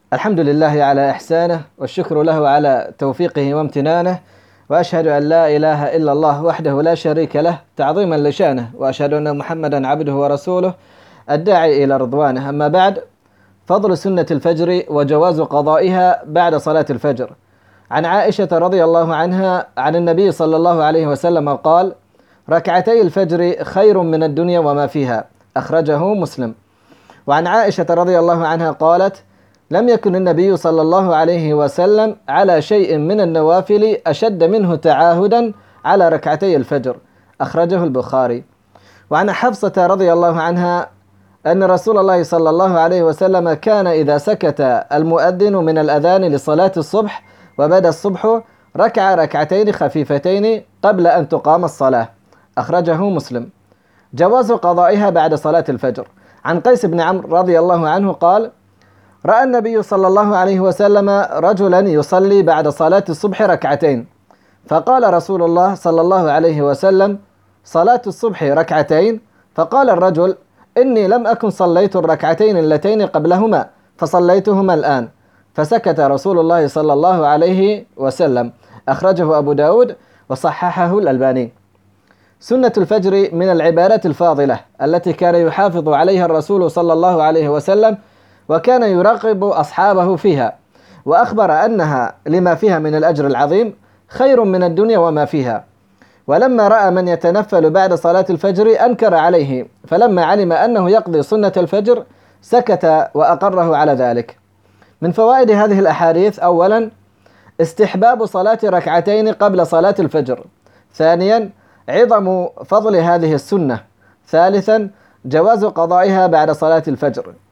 الحمد لله على إحسانه، والشكر له على توفيقه وامتنانه، وأشهد أن لا إله إلا الله وحده لا شريك له تعظيما لشانه، وأشهد أن محمدا عبده ورسوله الداعي إلى رضوانه. أما بعد، فضل سنة الفجر وجواز قضائها بعد صلاة الفجر. عن عائشة رضي الله عنها عن النبي صلى الله عليه وسلم قال: ركعتي الفجر خير من الدنيا وما فيها، أخرجه مسلم. وعن عائشة رضي الله عنها قالت: لم يكن النبي صلى الله عليه وسلم على شيء من النوافل أشد منه تعاهدا على ركعتي الفجر، أخرجه البخاري. وعن حفصة رضي الله عنها أن رسول الله صلى الله عليه وسلم كان إذا سكت المؤذن من الأذان لصلاة الصبح وبدا الصبح ركع ركعتين خفيفتين قبل أن تقام الصلاة، أخرجه مسلم. جواز قضائها بعد صلاة الفجر. عن قيس بن عمرو رضي الله عنه قال: رأى النبي صلى الله عليه وسلم رجلا يصلي بعد صلاة الصبح ركعتين، فقال رسول الله صلى الله عليه وسلم: صلاة الصبح ركعتين؟ فقال الرجل: إني لم أكن صليت الركعتين اللتين قبلهما فصليتهما الآن. فسكت رسول الله صلى الله عليه وسلم، أخرجه أبو داود وصححه الألباني. سنة الفجر من العبادات الفاضلة التي كان يحافظ عليها الرسول صلى الله عليه وسلم، وكان يراقب أصحابه فيها، وأخبر أنها لما فيها من الأجر العظيم خير من الدنيا وما فيها. ولما رأى من يتنفل بعد صلاة الفجر أنكر عليه، فلما علم أنه يقضي سنة الفجر سكت وأقره على ذلك. من فوائد هذه الأحاديث: أولا، استحباب صلاة ركعتين قبل صلاة الفجر. ثانيا، عظم فضل هذه السنة. ثالثا، جواز قضائها بعد صلاة الفجر.